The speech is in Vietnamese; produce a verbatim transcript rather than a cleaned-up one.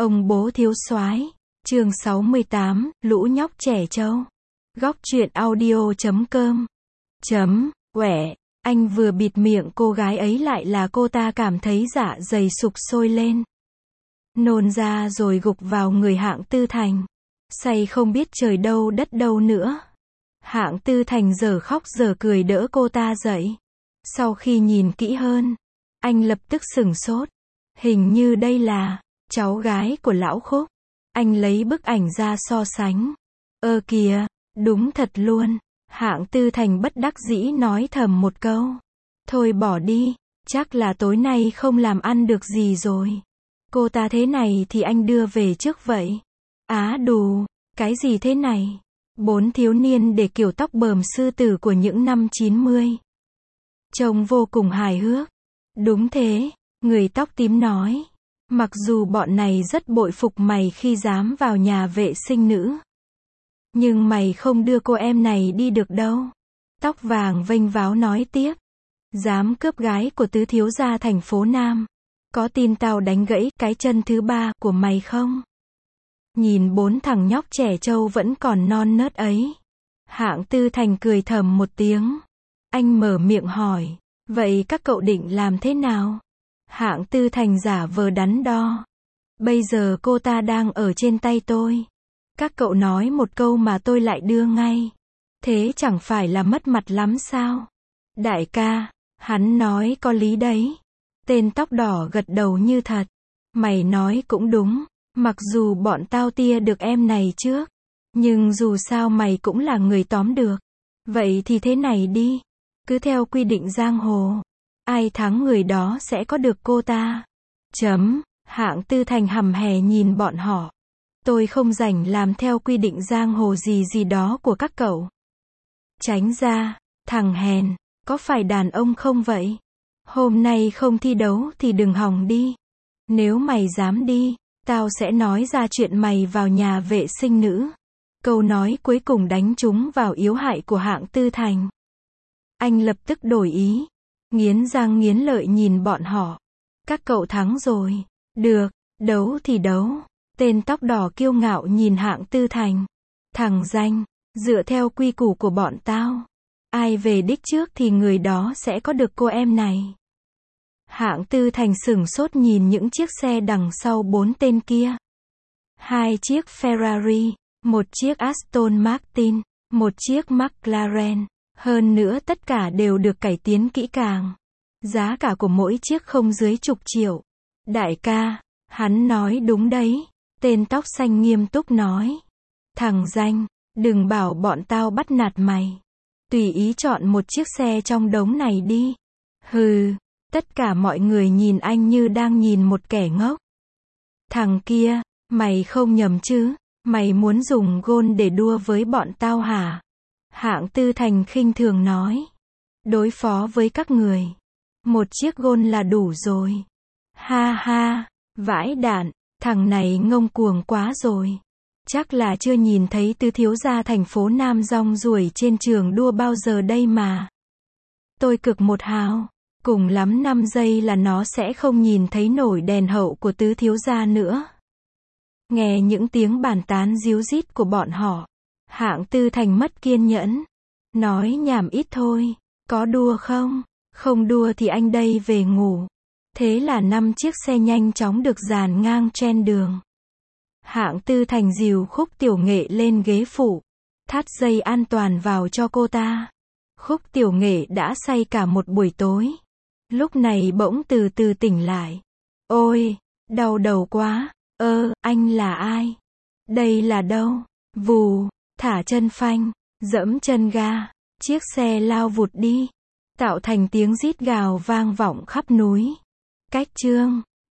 Ông bố thiếu soái. Chương sáu mươi tám, lũ nhóc trẻ trâu. Góc truyện audio chấm com. Chấm, quẻ, anh vừa bịt miệng cô gái ấy lại là cô ta cảm thấy dạ dày sục sôi lên. Nôn ra rồi gục vào người Hạng Tư Thành. Say không biết trời đâu đất đâu nữa. Hạng Tư Thành giờ khóc giờ cười đỡ cô ta dậy. Sau khi nhìn kỹ hơn, anh lập tức sửng sốt. Hình như đây là cháu gái của lão Khúc. Anh lấy bức ảnh ra so sánh. Ơ kìa, đúng thật luôn. Hạng Tư Thành bất đắc dĩ nói thầm một câu. Thôi bỏ đi, chắc là tối nay không làm ăn được gì rồi. Cô ta thế này thì anh đưa về trước vậy. Á đù, cái gì thế này? Bốn thiếu niên để kiểu tóc bờm sư tử của những năm chín mươi. Trông vô cùng hài hước. Đúng thế, người tóc tím nói. Mặc dù bọn này rất bội phục mày khi dám vào nhà vệ sinh nữ. Nhưng mày không đưa cô em này đi được đâu. Tóc vàng vênh váo nói tiếp. Dám cướp gái của tứ thiếu gia thành phố Nam. Có tin tao đánh gãy cái chân thứ ba của mày không? Nhìn bốn thằng nhóc trẻ trâu vẫn còn non nớt ấy. Hạng Tư Thành cười thầm một tiếng. Anh mở miệng hỏi. Vậy các cậu định làm thế nào? Hạng Tư Thành giả vờ đắn đo. Bây giờ cô ta đang ở trên tay tôi. Các cậu nói một câu mà tôi lại đưa ngay. Thế chẳng phải là mất mặt lắm sao? Đại ca, hắn nói có lý đấy. Tên tóc đỏ gật đầu như thật. Mày nói cũng đúng. Mặc dù bọn tao tia được em này trước. Nhưng dù sao mày cũng là người tóm được. Vậy thì thế này đi. Cứ theo quy định giang hồ. Ai thắng người đó sẽ có được cô ta. Chấm, Hạng Tư Thành hầm hè nhìn bọn họ. Tôi không rảnh làm theo quy định giang hồ gì gì đó của các cậu. Tránh ra, thằng hèn, có phải đàn ông không vậy? Hôm nay không thi đấu thì đừng hòng đi. Nếu mày dám đi, tao sẽ nói ra chuyện mày vào nhà vệ sinh nữ. Câu nói cuối cùng đánh trúng vào yếu hại của Hạng Tư Thành. Anh lập tức đổi ý. Nghiến răng nghiến lợi nhìn bọn họ. Các cậu thắng rồi. Được, đấu thì đấu. Tên tóc đỏ kiêu ngạo nhìn Hạng Tư Thành. Thằng danh, dựa theo quy củ của bọn tao. Ai về đích trước thì người đó sẽ có được cô em này. Hạng Tư Thành sửng sốt nhìn những chiếc xe đằng sau bốn tên kia. Hai chiếc Ferrari, một chiếc Aston Martin, một chiếc McLaren. Hơn nữa tất cả đều được cải tiến kỹ càng. Giá cả của mỗi chiếc không dưới chục triệu. Đại ca, hắn nói đúng đấy. Tên tóc xanh nghiêm túc nói. Thằng danh, đừng bảo bọn tao bắt nạt mày. Tùy ý chọn một chiếc xe trong đống này đi. Hừ, tất cả mọi người nhìn anh như đang nhìn một kẻ ngốc. Thằng kia, mày không nhầm chứ? Mày muốn dùng gôn để đua với bọn tao hả? Hạng Tư Thành khinh thường nói. Đối phó với các người. Một chiếc gôn là đủ rồi. Ha ha, vãi đạn, thằng này ngông cuồng quá rồi. Chắc là chưa nhìn thấy tứ thiếu gia thành phố Nam rong ruổi trên trường đua bao giờ đây mà. Tôi cực một hào. Cùng lắm năm giây là nó sẽ không nhìn thấy nổi đèn hậu của tứ thiếu gia nữa. Nghe những tiếng bàn tán díu dít của bọn họ. Hạng Tư Thành mất kiên nhẫn. Nói nhảm ít thôi. Có đua không? Không đua thì anh đây về ngủ. Thế là năm chiếc xe nhanh chóng được dàn ngang trên đường. Hạng Tư Thành dìu Khúc Tiểu Nghệ lên ghế phụ. Thắt dây an toàn vào cho cô ta. Khúc Tiểu Nghệ đã say cả một buổi tối. Lúc này bỗng từ từ tỉnh lại. Ôi, đau đầu quá. Ơ, anh là ai? Đây là đâu? Vù, thả chân phanh, dẫm chân ga. Chiếc xe lao vụt đi. Tạo thành tiếng rít gào vang vọng khắp núi. Cách chương